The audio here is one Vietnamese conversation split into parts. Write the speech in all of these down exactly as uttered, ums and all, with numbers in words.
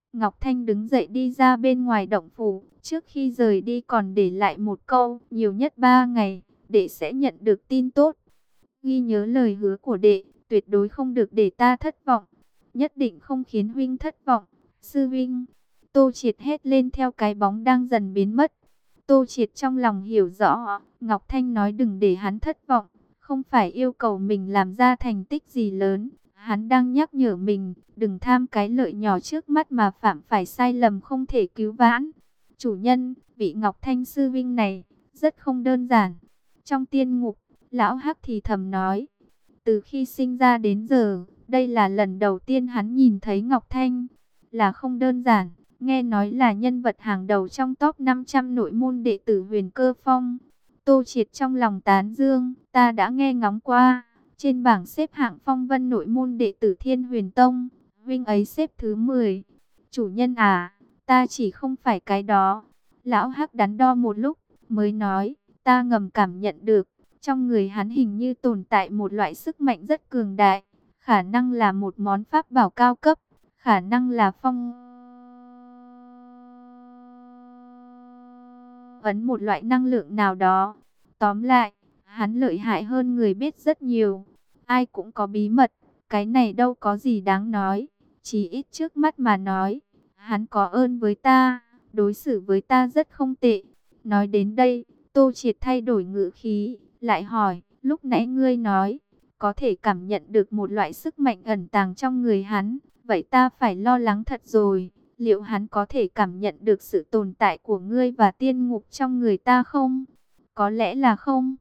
Ngọc Thanh đứng dậy đi ra bên ngoài động phủ, trước khi rời đi còn để lại một câu, nhiều nhất ba ngày, đệ sẽ nhận được tin tốt. Ghi nhớ lời hứa của đệ, tuyệt đối không được để ta thất vọng, nhất định không khiến huynh thất vọng. Sư huynh, Tô Triệt hét lên theo cái bóng đang dần biến mất. Tô Triệt trong lòng hiểu rõ, Ngọc Thanh nói đừng để hắn thất vọng, không phải yêu cầu mình làm ra thành tích gì lớn. Hắn đang nhắc nhở mình, đừng tham cái lợi nhỏ trước mắt mà phạm phải sai lầm không thể cứu vãn. Chủ nhân, vị Ngọc Thanh sư vinh này, rất không đơn giản. Trong tiên ngục, lão Hắc thì thầm nói, từ khi sinh ra đến giờ, đây là lần đầu tiên hắn nhìn thấy Ngọc Thanh, là không đơn giản. Nghe nói là nhân vật hàng đầu trong top năm trăm nội môn đệ tử Huyền Cơ Phong. Tô Triệt trong lòng tán dương, ta đã nghe ngóng qua. Trên bảng xếp hạng phong vân nội môn đệ tử Thiên Huyền Tông, huynh ấy xếp thứ mười. Chủ nhân à, ta chỉ không phải cái đó. Lão Hắc đắn đo một lúc, mới nói, ta ngầm cảm nhận được, trong người hắn hình như tồn tại một loại sức mạnh rất cường đại. Khả năng là một món pháp bảo cao cấp, khả năng là phong ấn một loại năng lượng nào đó. Tóm lại, hắn lợi hại hơn người biết rất nhiều. Ai cũng có bí mật, cái này đâu có gì đáng nói. Chỉ ít trước mắt mà nói, hắn có ơn với ta, đối xử với ta rất không tệ. Nói đến đây, Tô Triệt thay đổi ngữ khí, lại hỏi, lúc nãy ngươi nói, có thể cảm nhận được một loại sức mạnh ẩn tàng trong người hắn. Vậy ta phải lo lắng thật rồi, liệu hắn có thể cảm nhận được sự tồn tại của ngươi và tiên ngục trong người ta không? Có lẽ là không.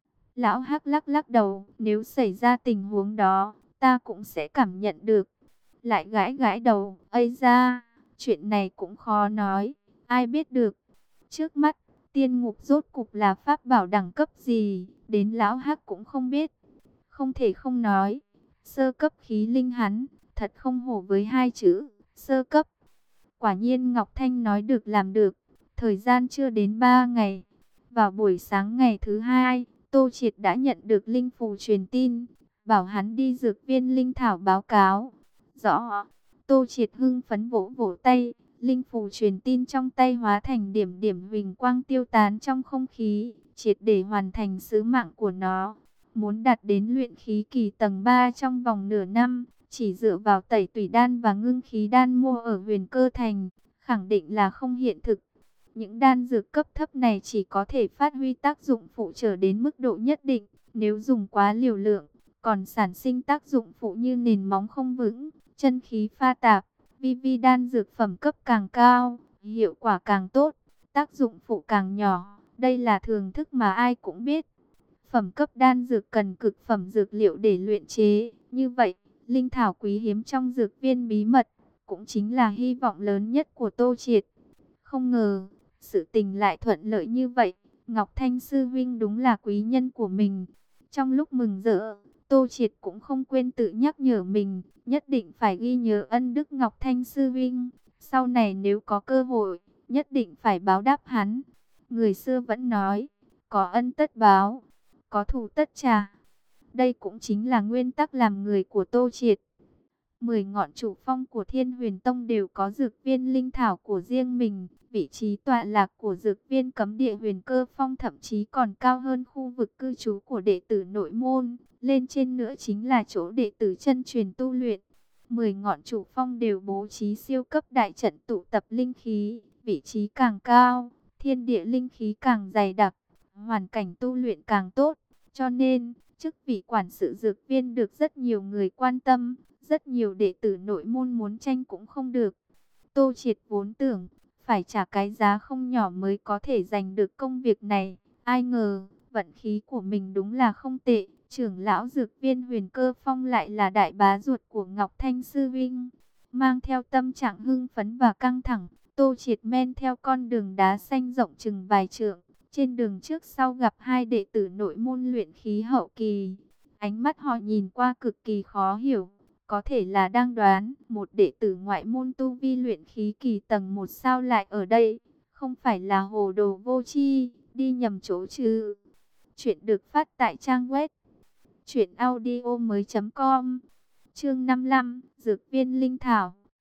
Lão Hắc lắc lắc đầu, nếu xảy ra tình huống đó, ta cũng sẽ cảm nhận được. Lại gãi gãi đầu, ây da, chuyện này cũng khó nói, ai biết được. Trước mắt, tiên ngục rốt cục là pháp bảo đẳng cấp gì, đến Lão Hắc cũng không biết. Không thể không nói, sơ cấp khí linh hắn, thật không hổ với hai chữ, sơ cấp. Quả nhiên Ngọc Thanh nói được làm được, thời gian chưa đến ba ngày. Vào buổi sáng ngày thứ hai, Tô Triệt đã nhận được linh phù truyền tin, bảo hắn đi dược viên linh thảo báo cáo. Rõ, Tô Triệt hưng phấn vỗ vỗ tay, linh phù truyền tin trong tay hóa thành điểm điểm huỳnh quang tiêu tán trong không khí, triệt để hoàn thành sứ mạng của nó. Muốn đạt đến luyện khí kỳ tầng ba trong vòng nửa năm, chỉ dựa vào tẩy tủy đan và ngưng khí đan mua ở Huyền Cơ Thành, khẳng định là không hiện thực. Những đan dược cấp thấp này chỉ có thể phát huy tác dụng phụ trợ đến mức độ nhất định, nếu dùng quá liều lượng, còn sản sinh tác dụng phụ như nền móng không vững, chân khí pha tạp. Vi vi đan dược phẩm cấp càng cao, hiệu quả càng tốt, tác dụng phụ càng nhỏ, đây là thường thức mà ai cũng biết. Phẩm cấp đan dược cần cực phẩm dược liệu để luyện chế, như vậy, linh thảo quý hiếm trong dược viên bí mật, cũng chính là hy vọng lớn nhất của Tô Triệt. Không ngờ, sự tình lại thuận lợi như vậy, Ngọc Thanh sư huynh đúng là quý nhân của mình. Trong lúc mừng rỡ, Tô Triệt cũng không quên tự nhắc nhở mình, nhất định phải ghi nhớ ân đức Ngọc Thanh sư huynh. Sau này nếu có cơ hội, nhất định phải báo đáp hắn. Người xưa vẫn nói, có ân tất báo, có thù tất trả. Đây cũng chính là nguyên tắc làm người của Tô Triệt. Mười ngọn chủ phong của Thiên Huyền Tông đều có dược viên linh thảo của riêng mình. Vị trí tọa lạc của dược viên cấm địa Huyền Cơ Phong thậm chí còn cao hơn khu vực cư trú của đệ tử nội môn. Lên trên nữa chính là chỗ đệ tử chân truyền tu luyện. Mười ngọn chủ phong đều bố trí siêu cấp đại trận tụ tập linh khí. Vị trí càng cao, thiên địa linh khí càng dày đặc, hoàn cảnh tu luyện càng tốt. Cho nên, chức vị quản sự dược viên được rất nhiều người quan tâm. Rất nhiều đệ tử nội môn muốn tranh cũng không được. Tô Triệt vốn tưởng phải trả cái giá không nhỏ mới có thể giành được công việc này. Ai ngờ, vận khí của mình đúng là không tệ. Trưởng lão dược viên Huyền Cơ Phong lại là đại bá ruột của Ngọc Thanh sư huynh. Mang theo tâm trạng hưng phấn và căng thẳng, Tô Triệt men theo con đường đá xanh rộng chừng vài trượng. Trên đường trước sau gặp hai đệ tử nội môn luyện khí hậu kỳ. Ánh mắt họ nhìn qua cực kỳ khó hiểu. Có thể là đang đoán, một đệ tử ngoại môn tu vi luyện khí kỳ tầng một sao lại ở đây, không phải là hồ đồ vô tri, đi nhầm chỗ chứ. Chuyện được phát tại trang web truyện audio mới chấm com. Chương năm mươi lăm, Dược viên linh thảo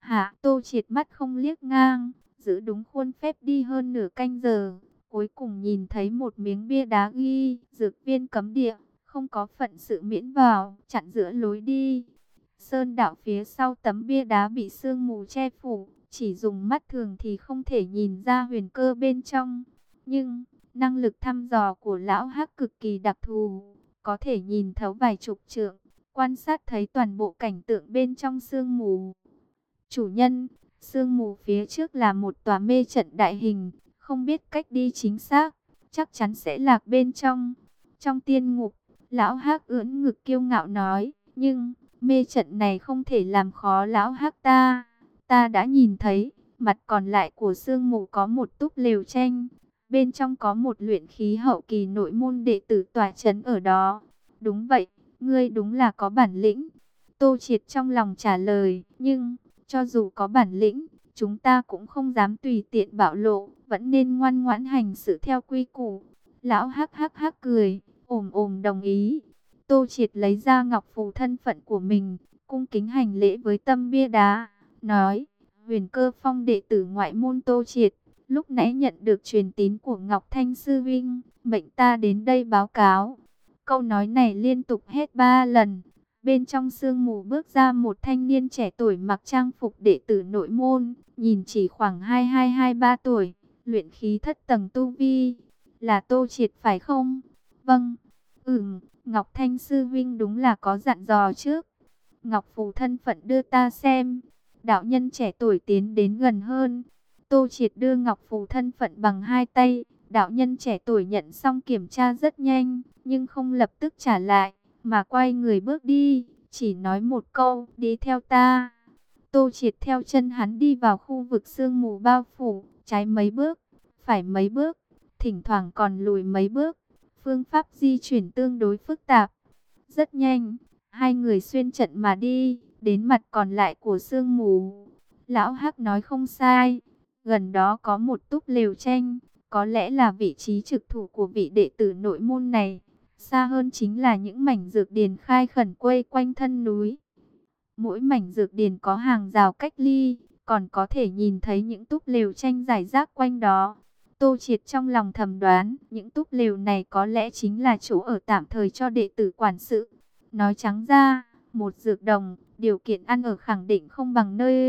Hạ Tô Triệt mắt không liếc ngang, giữ đúng khuôn phép đi hơn nửa canh giờ. Cuối cùng nhìn thấy một miếng bia đá ghi dược viên cấm địa, không có phận sự miễn vào, chặn giữa lối đi. Sơn đạo phía sau tấm bia đá bị sương mù che phủ, chỉ dùng mắt thường thì không thể nhìn ra huyền cơ bên trong. Nhưng, năng lực thăm dò của lão Hắc cực kỳ đặc thù, có thể nhìn thấu vài chục trượng, quan sát thấy toàn bộ cảnh tượng bên trong sương mù. Chủ nhân, sương mù phía trước là một tòa mê trận đại hình, không biết cách đi chính xác, chắc chắn sẽ lạc bên trong. Trong tiên ngục, lão Hắc ưỡn ngực kiêu ngạo nói, nhưng mê trận này không thể làm khó lão Hắc ta. Ta đã nhìn thấy, mặt còn lại của sương mù có một túp lều tranh, bên trong có một luyện khí hậu kỳ nội môn đệ tử tỏa chấn ở đó. Đúng vậy, ngươi đúng là có bản lĩnh. Tô Triệt trong lòng trả lời, nhưng cho dù có bản lĩnh, chúng ta cũng không dám tùy tiện bạo lộ, vẫn nên ngoan ngoãn hành sự theo quy củ. Lão hắc hắc hắc cười, ồm ồm đồng ý. Tô Triệt lấy ra ngọc phù thân phận của mình, cung kính hành lễ với tâm bia đá, nói, Huyền Cơ Phong đệ tử ngoại môn Tô Triệt, lúc nãy nhận được truyền tín của Ngọc Thanh Sư Vinh, mệnh ta đến đây báo cáo. Câu nói này liên tục hết ba lần. Bên trong sương mù bước ra một thanh niên trẻ tuổi mặc trang phục đệ tử nội môn, nhìn chỉ khoảng hai hai hai ba tuổi, luyện khí thất tầng tu vi. Là Tô Triệt phải không? Vâng. Ừm, Ngọc Thanh Sư Vinh đúng là có dặn dò trước. Ngọc phù thân phận đưa ta xem. Đạo nhân trẻ tuổi tiến đến gần hơn. Tô Triệt đưa ngọc phù thân phận bằng hai tay. Đạo nhân trẻ tuổi nhận xong kiểm tra rất nhanh, nhưng không lập tức trả lại, mà quay người bước đi, chỉ nói một câu, đi theo ta. Tô Triệt theo chân hắn đi vào khu vực sương mù bao phủ, trái mấy bước, phải mấy bước, thỉnh thoảng còn lùi mấy bước. Phương pháp di chuyển tương đối phức tạp. Rất nhanh, hai người xuyên trận mà đi, đến mặt còn lại của sương mù. Lão Hắc nói không sai, gần đó có một túp lều tranh, có lẽ là vị trí trực thủ của vị đệ tử nội môn này. Xa hơn chính là những mảnh dược điền khai khẩn quây quanh thân núi. Mỗi mảnh dược điền có hàng rào cách ly, còn có thể nhìn thấy những túp lều tranh rải rác quanh đó. Tô Triệt trong lòng thầm đoán, những túp lều này có lẽ chính là chỗ ở tạm thời cho đệ tử quản sự. Nói trắng ra, một dược đồng, điều kiện ăn ở khẳng định không bằng nơi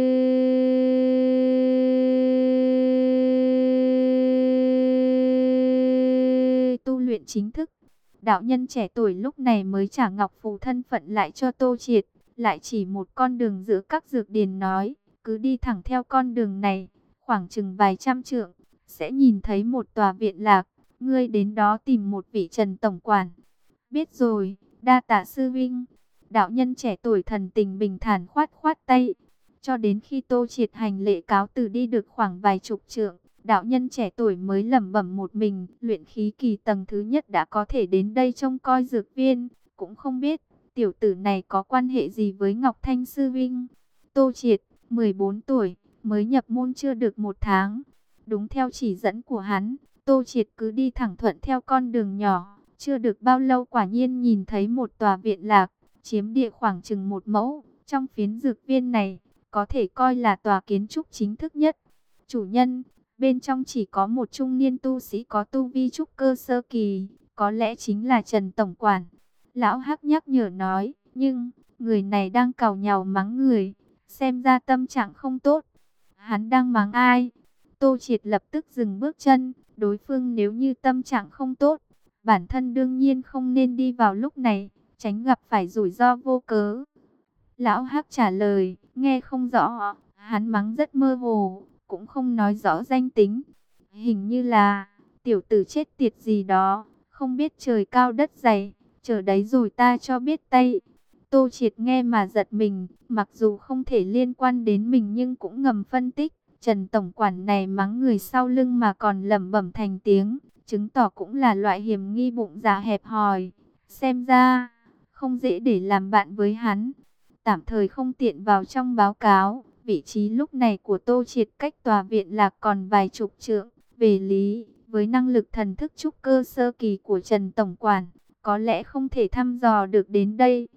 tu luyện chính thức. Đạo nhân trẻ tuổi lúc này mới trả ngọc phù thân phận lại cho Tô Triệt, lại chỉ một con đường giữa các dược điền nói, cứ đi thẳng theo con đường này, khoảng chừng vài trăm trượng, sẽ nhìn thấy một tòa viện lạc, ngươi đến đó tìm một vị Trần tổng quản. Biết rồi, đa tạ sư vinh. Đạo nhân trẻ tuổi thần tình bình thản khoát khoát tay, cho đến khi Tô Triệt hành lễ cáo từ đi được khoảng vài chục trượng, đạo nhân trẻ tuổi mới lẩm bẩm một mình, luyện khí kỳ tầng thứ nhất đã có thể đến đây trông coi dược viên, cũng không biết tiểu tử này có quan hệ gì với Ngọc Thanh Sư Vinh. Tô Triệt, mười bốn tuổi, mới nhập môn chưa được một tháng. Đúng theo chỉ dẫn của hắn, Tô Triệt cứ đi thẳng thuận theo con đường nhỏ, chưa được bao lâu quả nhiên nhìn thấy một tòa viện lạc, chiếm địa khoảng chừng một mẫu. Trong phiến dược viên này, có thể coi là tòa kiến trúc chính thức nhất. Chủ nhân, bên trong chỉ có một trung niên tu sĩ có tu vi trúc cơ sơ kỳ, có lẽ chính là Trần tổng quản. Lão Hắc nhắc nhở nói, nhưng người này đang càu nhàu mắng người, xem ra tâm trạng không tốt. Hắn đang mắng ai? Tô Triệt lập tức dừng bước chân, đối phương nếu như tâm trạng không tốt, bản thân đương nhiên không nên đi vào lúc này, tránh gặp phải rủi ro vô cớ. Lão Hắc trả lời, nghe không rõ, hắn mắng rất mơ hồ, cũng không nói rõ danh tính. Hình như là tiểu tử chết tiệt gì đó, không biết trời cao đất dày, chờ đấy rồi ta cho biết tay. Tô Triệt nghe mà giật mình, mặc dù không thể liên quan đến mình nhưng cũng ngầm phân tích, Trần tổng quản này mắng người sau lưng mà còn lẩm bẩm thành tiếng, chứng tỏ cũng là loại hiểm nghi bụng dạ hẹp hòi. Xem ra không dễ để làm bạn với hắn. Tạm thời không tiện vào trong báo cáo, vị trí lúc này của Tô Triệt cách tòa viện lạc còn vài chục trượng. Về lý, với năng lực thần thức trúc cơ sơ kỳ của Trần tổng quản, có lẽ không thể thăm dò được đến đây.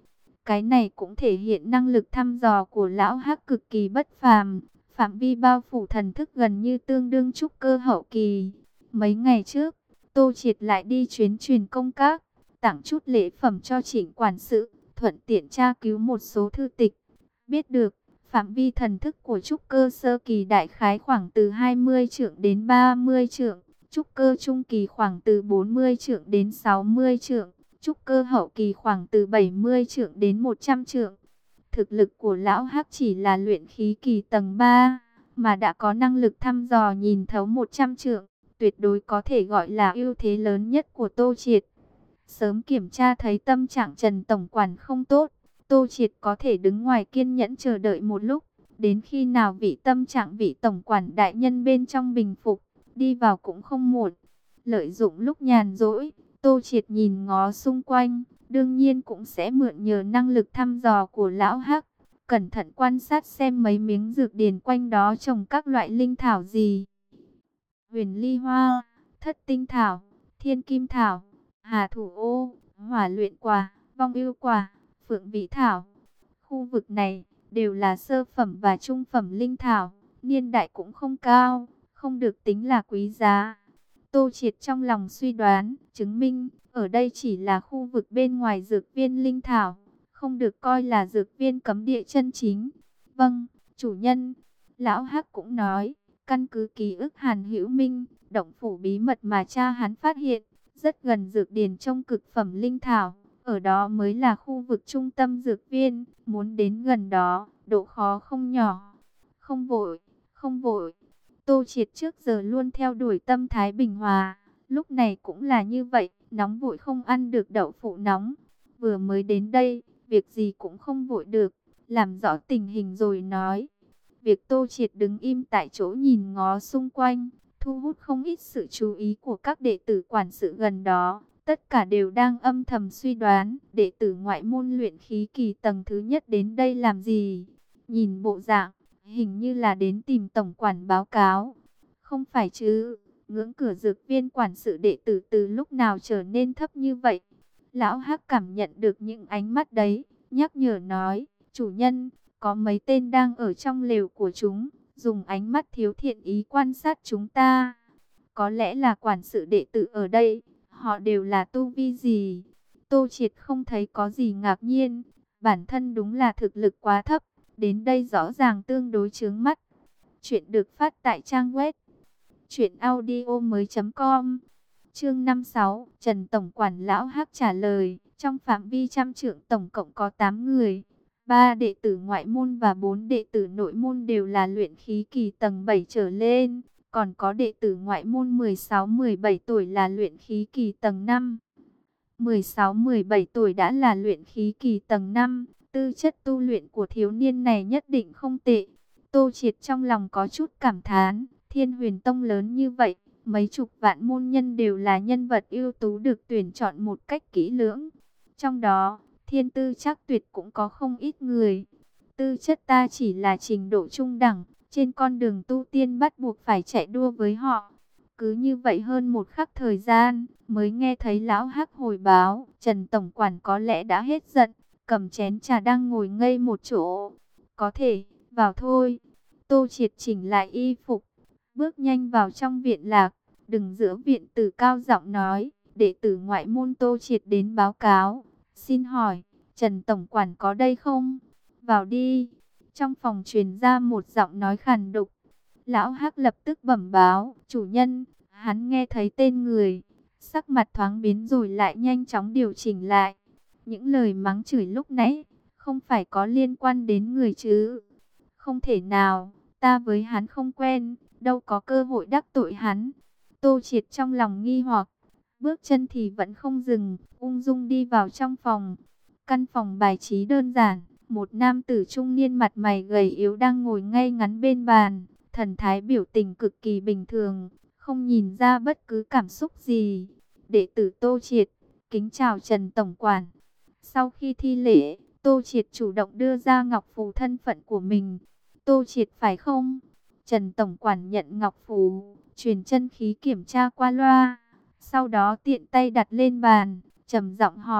Cái này cũng thể hiện năng lực thăm dò của lão hắc cực kỳ bất phàm. Phạm vi bao phủ thần thức gần như tương đương trúc cơ hậu kỳ. Mấy ngày trước, Tô Triệt lại đi chuyến truyền công các, tặng chút lễ phẩm cho Trịnh quản sự, thuận tiện tra cứu một số thư tịch. Biết được, phạm vi thần thức của trúc cơ sơ kỳ đại khái khoảng từ hai mươi trượng đến ba mươi trượng, trúc cơ trung kỳ khoảng từ bốn mươi trượng đến sáu mươi trượng, trúc cơ hậu kỳ khoảng từ bảy mươi trượng đến một trăm trượng. Thực lực của lão hắc chỉ là luyện khí kỳ tầng ba, mà đã có năng lực thăm dò nhìn thấu một trăm trượng, tuyệt đối có thể gọi là ưu thế lớn nhất của Tô Triệt. Sớm kiểm tra thấy tâm trạng Trần tổng quản không tốt, Tô Triệt có thể đứng ngoài kiên nhẫn chờ đợi một lúc, đến khi nào vị tâm trạng vị tổng quản đại nhân bên trong bình phục, đi vào cũng không muộn. Lợi dụng lúc nhàn rỗi, Tô Triệt nhìn ngó xung quanh, đương nhiên cũng sẽ mượn nhờ năng lực thăm dò của lão hắc, cẩn thận quan sát xem mấy miếng dược điền quanh đó trồng các loại linh thảo gì. Huyền ly hoa, thất tinh thảo, thiên kim thảo, hà thủ ô, hỏa luyện quả, vong ưu quả, phượng vĩ thảo. Khu vực này đều là sơ phẩm và trung phẩm linh thảo, niên đại cũng không cao, không được tính là quý giá. Tô Triệt trong lòng suy đoán, chứng minh, ở đây chỉ là khu vực bên ngoài dược viên linh thảo, không được coi là dược viên cấm địa chân chính. Vâng, chủ nhân. Lão hắc cũng nói, căn cứ ký ức Hàn Hữu Minh, động phủ bí mật mà cha hắn phát hiện, rất gần dược điền trong cực phẩm linh thảo, ở đó mới là khu vực trung tâm dược viên, muốn đến gần đó, độ khó không nhỏ. Không vội, không vội. Tô Triệt trước giờ luôn theo đuổi tâm thái bình hòa, lúc này cũng là như vậy, nóng vội không ăn được đậu phụ nóng. Vừa mới đến đây, việc gì cũng không vội được, làm rõ tình hình rồi nói. Việc Tô Triệt đứng im tại chỗ nhìn ngó xung quanh, thu hút không ít sự chú ý của các đệ tử quản sự gần đó. Tất cả đều đang âm thầm suy đoán, đệ tử ngoại môn luyện khí kỳ tầng thứ nhất đến đây làm gì? Nhìn bộ dạng, hình như là đến tìm tổng quản báo cáo. Không phải chứ, ngưỡng cửa dược viên quản sự đệ tử từ lúc nào trở nên thấp như vậy? Lão hắc cảm nhận được những ánh mắt đấy, nhắc nhở nói, chủ nhân, có mấy tên đang ở trong lều của chúng, dùng ánh mắt thiếu thiện ý quan sát chúng ta. Có lẽ là quản sự đệ tử ở đây, họ đều là tu vi gì? Tô Triệt không thấy có gì ngạc nhiên, bản thân đúng là thực lực quá thấp, đến đây rõ ràng tương đối chướng mắt. Chuyện được phát tại trang web truyện audio mới chấm com. Chương năm mươi sáu, Trần tổng quản lão hắc trả lời, trong phạm vi trăm trượng tổng cộng có tám người. Ba đệ tử ngoại môn và bốn đệ tử nội môn đều là luyện khí kỳ tầng bảy trở lên, còn có đệ tử ngoại môn mười sáu mười bảy tuổi là luyện khí kỳ tầng năm. mười sáu mười bảy tuổi đã là luyện khí kỳ tầng năm, tư chất tu luyện của thiếu niên này nhất định không tệ. Tô Triệt trong lòng có chút cảm thán, Thiên Huyền Tông lớn như vậy, mấy chục vạn môn nhân đều là nhân vật ưu tú được tuyển chọn một cách kỹ lưỡng. Trong đó, thiên tư chắc tuyệt cũng có không ít người. Tư chất ta chỉ là trình độ trung đẳng, trên con đường tu tiên bắt buộc phải chạy đua với họ. Cứ như vậy hơn một khắc thời gian, mới nghe thấy lão hắc hồi báo, Trần tổng quản có lẽ đã hết giận, cầm chén trà đang ngồi ngây một chỗ. Có thể, vào thôi. Tô Triệt chỉnh lại y phục, bước nhanh vào trong viện lạc, đừng giữa viện tử cao giọng nói, đệ tử ngoại môn Tô Triệt đến báo cáo. Xin hỏi, Trần tổng quản có đây không? Vào đi. Trong phòng truyền ra một giọng nói khàn đục. Lão hắc lập tức bẩm báo, chủ nhân, hắn nghe thấy tên người, sắc mặt thoáng biến rồi lại nhanh chóng điều chỉnh lại. Những lời mắng chửi lúc nãy, không phải có liên quan đến người chứ? Không thể nào, ta với hắn không quen, đâu có cơ hội đắc tội hắn. Tô Triệt trong lòng nghi hoặc, bước chân thì vẫn không dừng, ung dung đi vào trong phòng. Căn phòng bài trí đơn giản, một nam tử trung niên mặt mày gầy yếu đang ngồi ngay ngắn bên bàn, thần thái biểu tình cực kỳ bình thường, không nhìn ra bất cứ cảm xúc gì. Đệ tử Tô Triệt, kính chào Trần tổng quản. Sau khi thi lễ, Tô Triệt chủ động đưa ra ngọc phù thân phận của mình. Tô Triệt phải không? Trần tổng quản nhận ngọc phù, truyền chân khí kiểm tra qua loa, sau đó tiện tay đặt lên bàn, trầm giọng hỏi,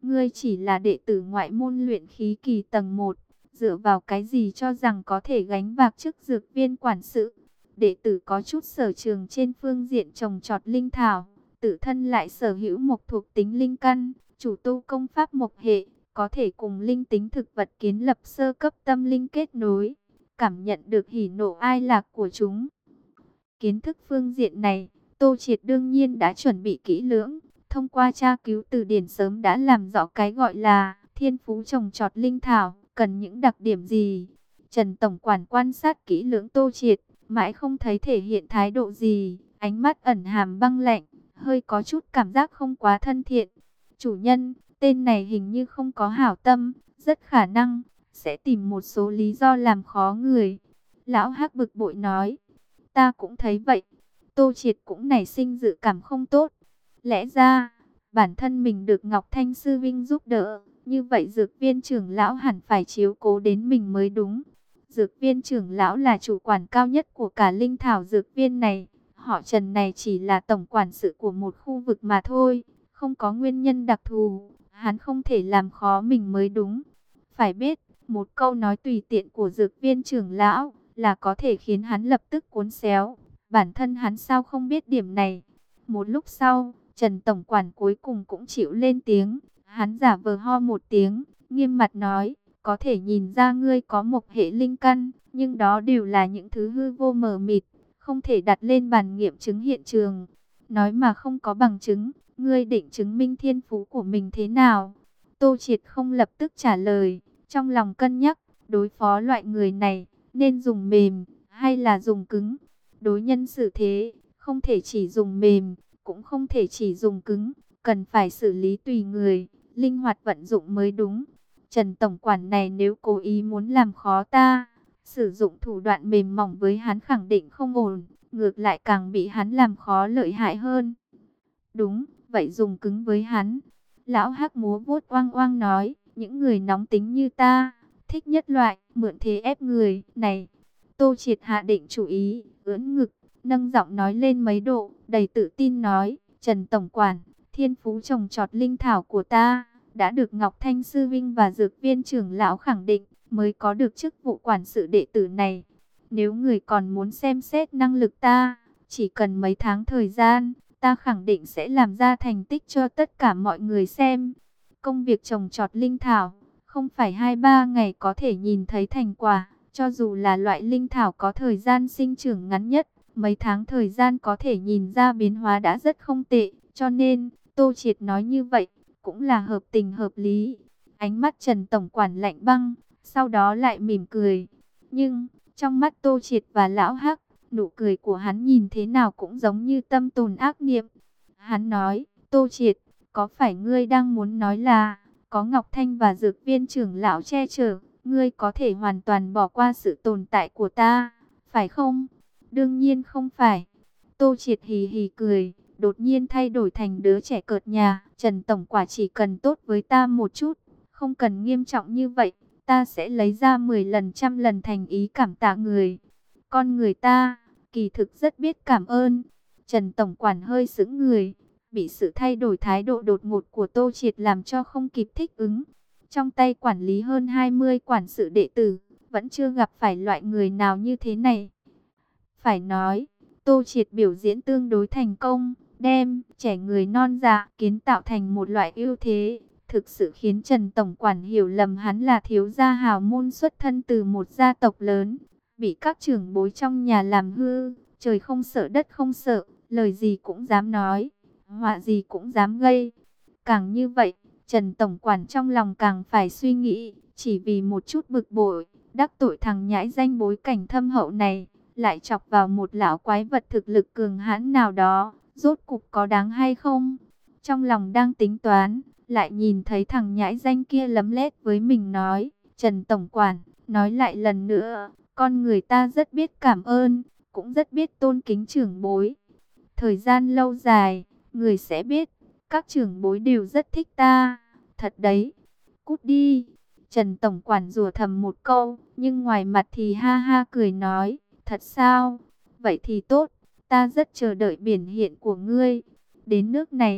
ngươi chỉ là đệ tử ngoại môn luyện khí kỳ tầng một, dựa vào cái gì cho rằng có thể gánh vác chức dược viên quản sự. Đệ tử có chút sở trường trên phương diện trồng trọt linh thảo, tự thân lại sở hữu mộc thuộc tính linh căn, chủ tu công pháp mộc hệ, có thể cùng linh tính thực vật kiến lập sơ cấp tâm linh kết nối, cảm nhận được hỉ nộ ai lạc của chúng. Kiến thức phương diện này, Tô Triệt đương nhiên đã chuẩn bị kỹ lưỡng, thông qua tra cứu từ điển sớm đã làm rõ cái gọi là thiên phú trồng trọt linh thảo, cần những đặc điểm gì. Trần Tổng Quản quan sát kỹ lưỡng Tô Triệt, mãi không thấy thể hiện thái độ gì, ánh mắt ẩn hàm băng lạnh, hơi có chút cảm giác không quá thân thiện. Chủ nhân, tên này hình như không có hảo tâm, rất khả năng sẽ tìm một số lý do làm khó người. Lão Hắc bực bội nói, ta cũng thấy vậy. Tô Triệt cũng nảy sinh dự cảm không tốt. Lẽ ra, bản thân mình được Ngọc Thanh Sư Vinh giúp đỡ, như vậy dược viên trưởng lão hẳn phải chiếu cố đến mình mới đúng. Dược viên trưởng lão là chủ quản cao nhất của cả linh thảo dược viên này. Họ Trần này chỉ là tổng quản sự của một khu vực mà thôi, không có nguyên nhân đặc thù, hắn không thể làm khó mình mới đúng. Phải biết, một câu nói tùy tiện của dược viên trưởng lão là có thể khiến hắn lập tức cuốn xéo. Bản thân hắn sao không biết điểm này. Một lúc sau, Trần Tổng Quản cuối cùng cũng chịu lên tiếng. Hắn giả vờ ho một tiếng, nghiêm mặt nói, có thể nhìn ra ngươi có một hệ linh căn, nhưng đó đều là những thứ hư vô mờ mịt, không thể đặt lên bàn nghiệm chứng hiện trường. Nói mà không có bằng chứng, ngươi định chứng minh thiên phú của mình thế nào? Tô Triệt không lập tức trả lời, trong lòng cân nhắc, đối phó loại người này, nên dùng mềm, hay là dùng cứng? Đối nhân xử thế, không thể chỉ dùng mềm, cũng không thể chỉ dùng cứng, cần phải xử lý tùy người, linh hoạt vận dụng mới đúng. Trần Tổng Quản này nếu cố ý muốn làm khó ta, sử dụng thủ đoạn mềm mỏng với hắn khẳng định không ổn, ngược lại càng bị hắn làm khó lợi hại hơn. Đúng, vậy dùng cứng với hắn. Lão Hắc múa vuốt oang oang nói, những người nóng tính như ta, thích nhất loại, mượn thế ép người, này. Tô Triệt hạ định chủ ý, ưỡn ngực, nâng giọng nói lên mấy độ, đầy tự tin nói, Trần Tổng Quản, thiên phú trồng trọt linh thảo của ta, đã được Ngọc Thanh Sư Vinh và Dược viên trưởng lão khẳng định, mới có được chức vụ quản sự đệ tử này. Nếu người còn muốn xem xét năng lực ta, chỉ cần mấy tháng thời gian, ta khẳng định sẽ làm ra thành tích cho tất cả mọi người xem. Công việc trồng trọt linh thảo, không phải hai ba ngày có thể nhìn thấy thành quả, cho dù là loại linh thảo có thời gian sinh trưởng ngắn nhất, mấy tháng thời gian có thể nhìn ra biến hóa đã rất không tệ, cho nên, Tô Triệt nói như vậy, cũng là hợp tình hợp lý. Ánh mắt Trần Tổng Quản lạnh băng, sau đó lại mỉm cười. Nhưng, trong mắt Tô Triệt và Lão Hắc, nụ cười của hắn nhìn thế nào cũng giống như tâm tồn ác niệm. Hắn nói, Tô Triệt, có phải ngươi đang muốn nói là, có Ngọc Thanh và Dược viên trưởng lão che chở, ngươi có thể hoàn toàn bỏ qua sự tồn tại của ta, phải không? Đương nhiên không phải. Tô Triệt hì hì cười, đột nhiên thay đổi thành đứa trẻ cợt nhà. Trần Tổng Quả chỉ cần tốt với ta một chút, không cần nghiêm trọng như vậy, ta sẽ lấy ra mười lần trăm lần thành ý cảm tạ người. Con người ta, kỳ thực rất biết cảm ơn. Trần Tổng Quản hơi sững người, bị sự thay đổi thái độ đột ngột của Tô Triệt làm cho không kịp thích ứng. Trong tay quản lý hơn hai mươi quản sự đệ tử, vẫn chưa gặp phải loại người nào như thế này. Phải nói, Tô Triệt biểu diễn tương đối thành công, đem trẻ người non dạ kiến tạo thành một loại ưu thế, thực sự khiến Trần Tổng Quản hiểu lầm hắn là thiếu gia hào môn xuất thân từ một gia tộc lớn, bị các trưởng bối trong nhà làm hư, trời không sợ đất không sợ, lời gì cũng dám nói, họa gì cũng dám gây. Càng như vậy, Trần Tổng Quản trong lòng càng phải suy nghĩ, chỉ vì một chút bực bội, đắc tội thằng nhãi danh bối cảnh thâm hậu này, lại chọc vào một lão quái vật thực lực cường hãn nào đó, rốt cục có đáng hay không? Trong lòng đang tính toán, lại nhìn thấy thằng nhãi danh kia lấm lét với mình nói, Trần Tổng Quản, nói lại lần nữa, con người ta rất biết cảm ơn, cũng rất biết tôn kính trưởng bối. Thời gian lâu dài, người sẽ biết, các trưởng bối đều rất thích ta, thật đấy, cút đi. Trần Tổng Quản rủa thầm một câu, nhưng ngoài mặt thì ha ha cười nói, thật sao? Vậy thì tốt, ta rất chờ đợi biểu hiện của ngươi. Đến nước này,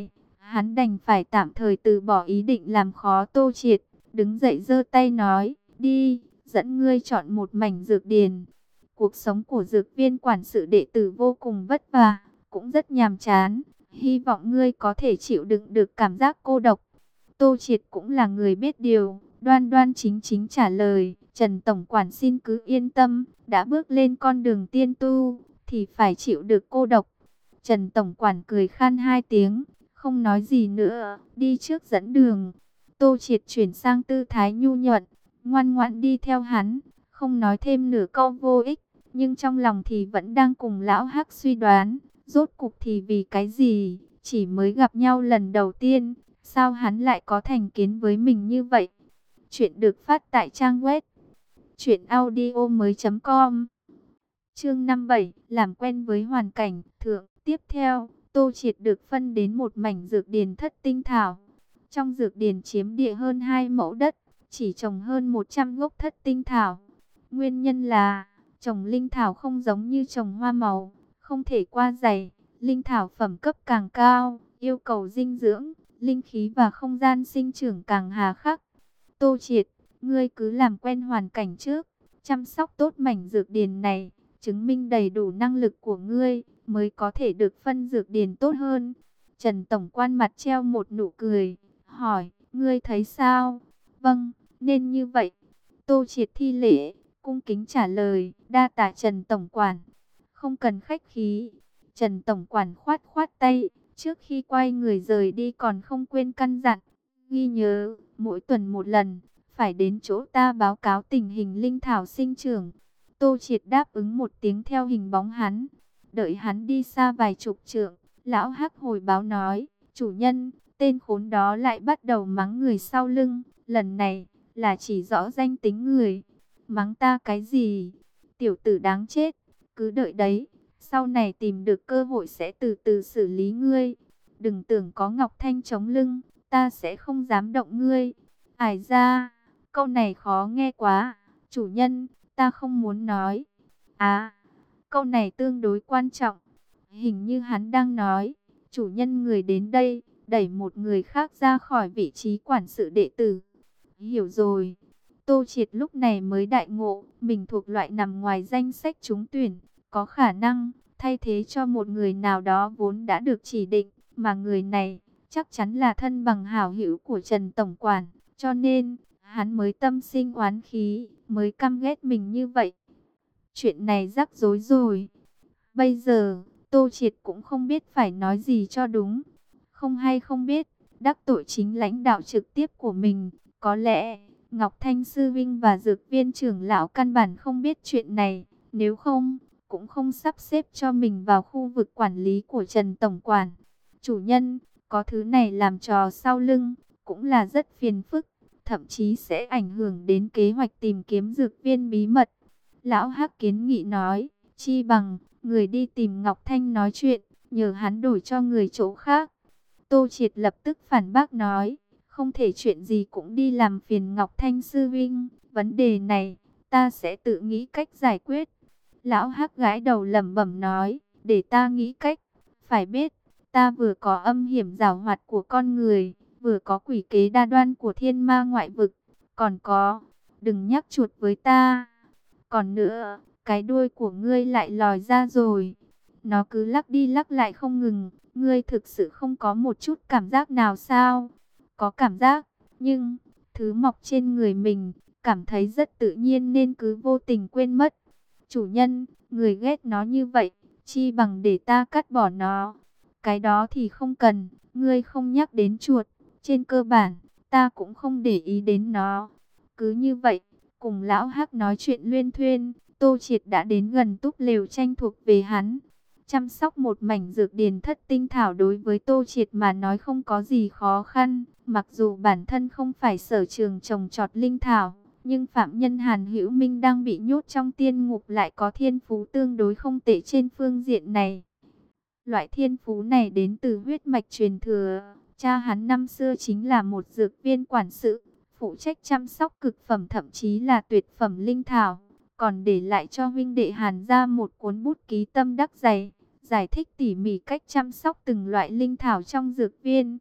Hắn đành phải tạm thời từ bỏ ý định làm khó Tô Triệt, đứng dậy giơ tay nói, đi, dẫn ngươi chọn một mảnh dược điền. Cuộc sống của dược viên quản sự đệ tử vô cùng vất vả, cũng rất nhàm chán, hy vọng ngươi có thể chịu đựng được cảm giác cô độc. Tô Triệt cũng là người biết điều, đoan đoan chính chính trả lời, Trần Tổng Quản xin cứ yên tâm, đã bước lên con đường tiên tu, thì phải chịu được cô độc. Trần Tổng Quản cười khan hai tiếng, không nói gì nữa, đi trước dẫn đường. Tô Triệt chuyển sang tư thái nhu nhuận, ngoan ngoãn đi theo hắn, không nói thêm nửa câu vô ích, nhưng trong lòng thì vẫn đang cùng lão Hắc suy đoán, rốt cục thì vì cái gì, chỉ mới gặp nhau lần đầu tiên, sao hắn lại có thành kiến với mình như vậy. Chuyện được phát tại trang web truyện audio mới chấm com. Chương năm mươi bảy, làm quen với hoàn cảnh, thượng. Tiếp theo, Tô Triệt được phân đến một mảnh dược điền thất tinh thảo. Trong dược điền chiếm địa hơn hai mẫu đất, chỉ trồng hơn một trăm gốc thất tinh thảo. Nguyên nhân là, trồng linh thảo không giống như trồng hoa màu, không thể qua dày. Linh thảo phẩm cấp càng cao, yêu cầu dinh dưỡng, linh khí và không gian sinh trưởng càng hà khắc. Tô Triệt, ngươi cứ làm quen hoàn cảnh trước, chăm sóc tốt mảnh dược điền này, chứng minh đầy đủ năng lực của ngươi, mới có thể được phân dược điền tốt hơn. Trần Tổng Quan mặt treo một nụ cười, hỏi, ngươi thấy sao? Vâng, nên như vậy. Tô Triệt thi lễ, cung kính trả lời, đa tạ Trần Tổng Quản. Không cần khách khí. Trần Tổng Quản khoát khoát tay, trước khi quay người rời đi còn không quên căn dặn, ghi nhớ, mỗi tuần một lần, phải đến chỗ ta báo cáo tình hình linh thảo sinh trưởng. Tô Triệt đáp ứng một tiếng theo hình bóng hắn. Đợi hắn đi xa vài chục trượng, lão Hắc hồi báo nói, chủ nhân, tên khốn đó lại bắt đầu mắng người sau lưng, lần này là chỉ rõ danh tính người. Mắng ta cái gì? Tiểu tử đáng chết, cứ đợi đấy, sau này tìm được cơ hội sẽ từ từ xử lý ngươi. Đừng tưởng có Ngọc Thanh chống lưng, ta sẽ không dám động ngươi. Ải ra, câu này khó nghe quá, chủ nhân, ta không muốn nói. À, câu này tương đối quan trọng. Hình như hắn đang nói, chủ nhân người đến đây, đẩy một người khác ra khỏi vị trí quản sự đệ tử. Hiểu rồi. Tô Triệt lúc này mới đại ngộ, mình thuộc loại nằm ngoài danh sách trúng tuyển, có khả năng thay thế cho một người nào đó vốn đã được chỉ định, mà người này chắc chắn là thân bằng hảo hữu của Trần Tổng Quản, cho nên hắn mới tâm sinh oán khí, mới căm ghét mình như vậy. Chuyện này rắc rối rồi. Bây giờ, Tô Triệt cũng không biết phải nói gì cho đúng. Không hay không biết, đắc tội chính lãnh đạo trực tiếp của mình. Có lẽ, Ngọc Thanh Sư Vinh và Dược Viên trưởng lão căn bản không biết chuyện này. Nếu không, cũng không sắp xếp cho mình vào khu vực quản lý của Trần Tổng Quản. Chủ nhân, có thứ này làm trò sau lưng, cũng là rất phiền phức. Thậm chí sẽ ảnh hưởng đến kế hoạch tìm kiếm dược viên bí mật. Lão Hắc kiến nghị nói, chi bằng, người đi tìm Ngọc Thanh nói chuyện, nhờ hắn đổi cho người chỗ khác. Tô Triệt lập tức phản bác nói, không thể chuyện gì cũng đi làm phiền Ngọc Thanh sư vinh, vấn đề này, ta sẽ tự nghĩ cách giải quyết. Lão Hắc gãi đầu lẩm bẩm nói, để ta nghĩ cách, phải biết, ta vừa có âm hiểm giảo hoạt của con người, vừa có quỷ kế đa đoan của thiên ma ngoại vực, còn có, đừng nhắc chuột với ta. Còn nữa, cái đuôi của ngươi lại lòi ra rồi. Nó cứ lắc đi lắc lại không ngừng. Ngươi thực sự không có một chút cảm giác nào sao? Có cảm giác, nhưng thứ mọc trên người mình, cảm thấy rất tự nhiên nên cứ vô tình quên mất. Chủ nhân, người ghét nó như vậy, chi bằng để ta cắt bỏ nó. Cái đó thì không cần, ngươi không nhắc đến chuột. Trên cơ bản, ta cũng không để ý đến nó. Cứ như vậy, cùng lão Hắc nói chuyện luyên thuyên, Tô Triệt đã đến gần túp lều tranh thuộc về hắn. Chăm sóc một mảnh dược điền thất tinh thảo đối với Tô Triệt mà nói không có gì khó khăn. Mặc dù bản thân không phải sở trường trồng trọt linh thảo, nhưng phạm nhân Hàn Hữu Minh đang bị nhốt trong tiên ngục lại có thiên phú tương đối không tệ trên phương diện này. Loại thiên phú này đến từ huyết mạch truyền thừa. Cha hắn năm xưa chính là một dược viên quản sự, phụ trách chăm sóc cực phẩm thậm chí là tuyệt phẩm linh thảo, còn để lại cho huynh đệ Hàn ra một cuốn bút ký tâm đắc dày, giải thích tỉ mỉ cách chăm sóc từng loại linh thảo trong dược viên.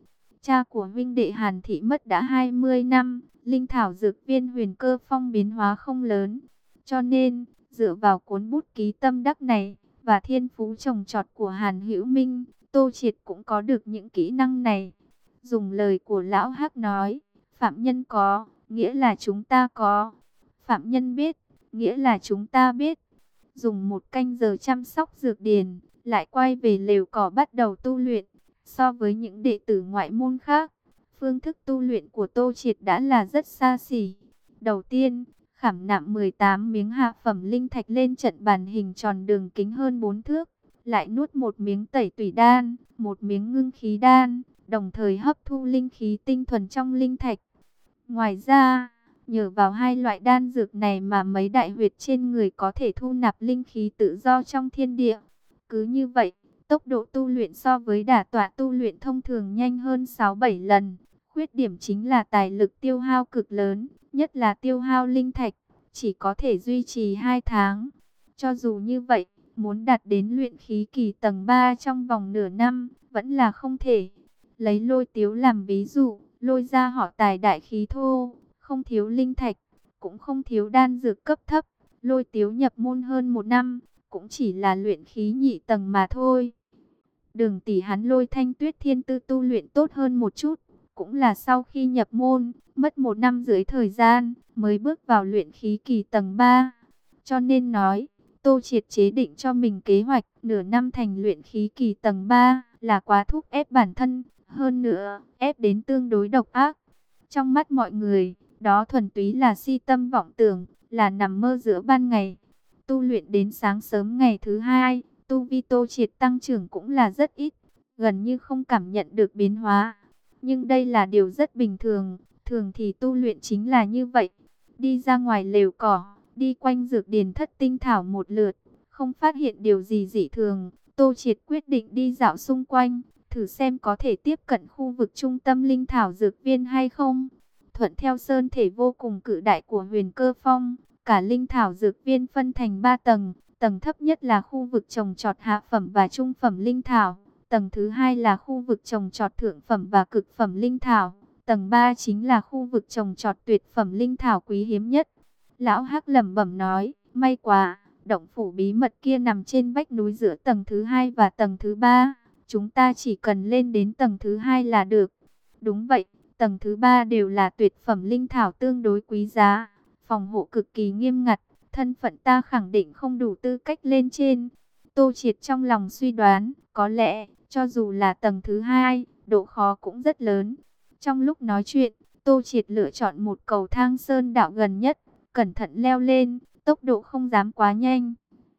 Cha của huynh đệ Hàn Thị mất đã hai mươi năm, linh thảo dược viên Huyền Cơ Phong biến hóa không lớn. Cho nên, dựa vào cuốn bút ký tâm đắc này, và thiên phú trồng trọt của Hàn Hữu Minh, Tô Triệt cũng có được những kỹ năng này. Dùng lời của Lão Hắc nói, phạm nhân có, nghĩa là chúng ta có. Phạm nhân biết, nghĩa là chúng ta biết. Dùng một canh giờ chăm sóc dược điền, lại quay về lều cỏ bắt đầu tu luyện. So với những đệ tử ngoại môn khác, phương thức tu luyện của Tô Triệt đã là rất xa xỉ. Đầu tiên, khảm nạm mười tám miếng hạ phẩm linh thạch lên trận bàn hình tròn đường kính hơn bốn thước, lại nuốt một miếng tẩy tủy đan, một miếng ngưng khí đan, đồng thời hấp thu linh khí tinh thuần trong linh thạch. Ngoài ra, nhờ vào hai loại đan dược này mà mấy đại huyệt trên người có thể thu nạp linh khí tự do trong thiên địa. Cứ như vậy, tốc độ tu luyện so với đả tọa tu luyện thông thường nhanh hơn sáu bảy lần. Khuyết điểm chính là tài lực tiêu hao cực lớn, nhất là tiêu hao linh thạch, chỉ có thể duy trì hai tháng. Cho dù như vậy, muốn đạt đến luyện khí kỳ tầng ba trong vòng nửa năm, vẫn là không thể. Lấy Lôi Tiếu làm ví dụ, Lôi gia họ tài đại khí thô, không thiếu linh thạch, cũng không thiếu đan dược cấp thấp. Lôi Tiếu nhập môn hơn một năm, cũng chỉ là luyện khí nhị tầng mà thôi. Đường tỷ hắn Lôi Thanh Tuyết thiên tư tu luyện tốt hơn một chút, cũng là sau khi nhập môn, mất một năm dưới thời gian, mới bước vào luyện khí kỳ tầng ba. Cho nên nói, Tô Triệt chế định cho mình kế hoạch nửa năm thành luyện khí kỳ tầng ba là quá thúc ép bản thân, hơn nữa, ép đến tương đối độc ác. Trong mắt mọi người, đó thuần túy là si tâm vọng tưởng, là nằm mơ giữa ban ngày. Tu luyện đến sáng sớm ngày thứ hai, tu vi Tô Triệt tăng trưởng cũng là rất ít, gần như không cảm nhận được biến hóa. Nhưng đây là điều rất bình thường, thường thì tu luyện chính là như vậy. Đi ra ngoài lều cỏ, đi quanh dược điền thất tinh thảo một lượt, không phát hiện điều gì dị thường, Tô Triệt quyết định đi dạo xung quanh, thử xem có thể tiếp cận khu vực trung tâm linh thảo dược viên hay không. Thuận theo sơn thể vô cùng cự đại của Huyền Cơ Phong, cả linh thảo dược viên phân thành ba tầng, tầng thấp nhất là khu vực trồng trọt hạ phẩm và trung phẩm linh thảo. Tầng thứ hai là khu vực trồng trọt thượng phẩm và cực phẩm linh thảo. Tầng ba chính là khu vực trồng trọt tuyệt phẩm linh thảo quý hiếm nhất. Lão Hắc lẩm bẩm nói, may quá, động phủ bí mật kia nằm trên vách núi giữa tầng thứ hai và tầng thứ ba. Chúng ta chỉ cần lên đến tầng thứ hai là được. Đúng vậy, tầng thứ ba đều là tuyệt phẩm linh thảo tương đối quý giá, phòng hộ cực kỳ nghiêm ngặt, thân phận ta khẳng định không đủ tư cách lên trên. Tô Triệt trong lòng suy đoán, có lẽ, cho dù là tầng thứ hai, độ khó cũng rất lớn. Trong lúc nói chuyện, Tô Triệt lựa chọn một cầu thang sơn đạo gần nhất, cẩn thận leo lên, tốc độ không dám quá nhanh.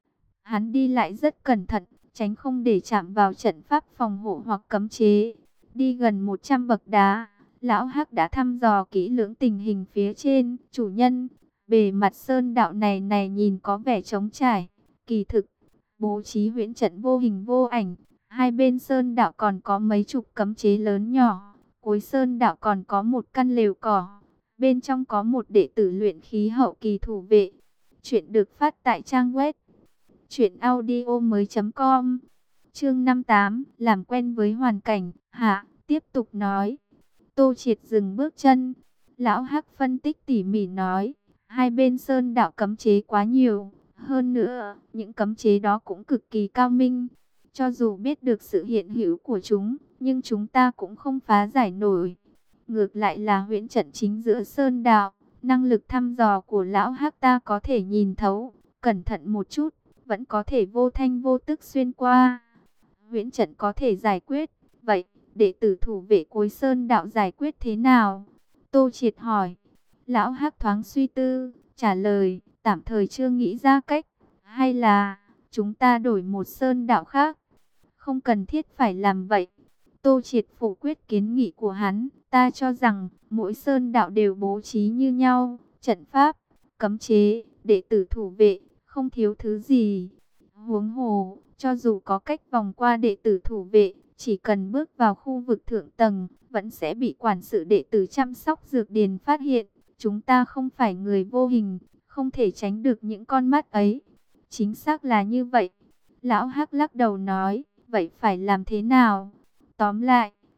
Hắn đi lại rất cẩn thận, tránh không để chạm vào trận pháp phòng hộ hoặc cấm chế. Đi gần một trăm bậc đá, Lão Hắc đã thăm dò kỹ lưỡng tình hình phía trên. Chủ nhân, bề mặt sơn đạo này này nhìn có vẻ trống trải, kỳ thực bố trí huyễn trận vô hình vô ảnh. Hai bên sơn đạo còn có mấy chục cấm chế lớn nhỏ. Cuối sơn đạo còn có một căn lều cỏ. Bên trong có một đệ tử luyện khí hậu kỳ thủ vệ. Chuyện được phát tại trang web truyện audio mới chấm com. Chương năm mươi tám, làm quen với hoàn cảnh. Hạ, tiếp tục nói. Tô Triệt dừng bước chân. Lão Hắc phân tích tỉ mỉ nói, hai bên sơn đạo cấm chế quá nhiều. Hơn nữa, những cấm chế đó cũng cực kỳ cao minh. Cho dù biết được sự hiện hữu của chúng, nhưng chúng ta cũng không phá giải nổi. Ngược lại là huyễn trận chính giữa sơn đạo, năng lực thăm dò của Lão Hắc ta có thể nhìn thấu. Cẩn thận một chút, vẫn có thể vô thanh vô tức xuyên qua. Huyễn trận có thể giải quyết, vậy đệ tử thủ vệ cuối sơn đạo giải quyết thế nào? Tô Triệt hỏi. Lão Hắc thoáng suy tư, trả lời, tạm thời chưa nghĩ ra cách. Hay là chúng ta đổi một sơn đạo khác? Không cần thiết phải làm vậy. Tô Triệt phủ quyết kiến nghị của hắn. Ta cho rằng mỗi sơn đạo đều bố trí như nhau, trận pháp, cấm chế, đệ tử thủ vệ, không thiếu thứ gì. Huống hồ, cho dù có cách vòng qua đệ tử thủ vệ, chỉ cần bước vào khu vực thượng tầng, vẫn sẽ bị quản sự đệ tử chăm sóc dược điền phát hiện. Chúng ta không phải người vô hình, không thể tránh được những con mắt ấy. Chính xác là như vậy. Lão Hắc lắc đầu nói, vậy phải làm thế nào? Tóm lại,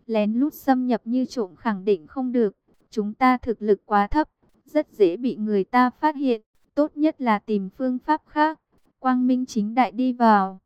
lén lút xâm nhập như trộm khẳng định không được. Chúng ta thực lực quá thấp, rất dễ bị người ta phát hiện. Tốt nhất là tìm phương pháp khác, quang minh chính đại đi vào.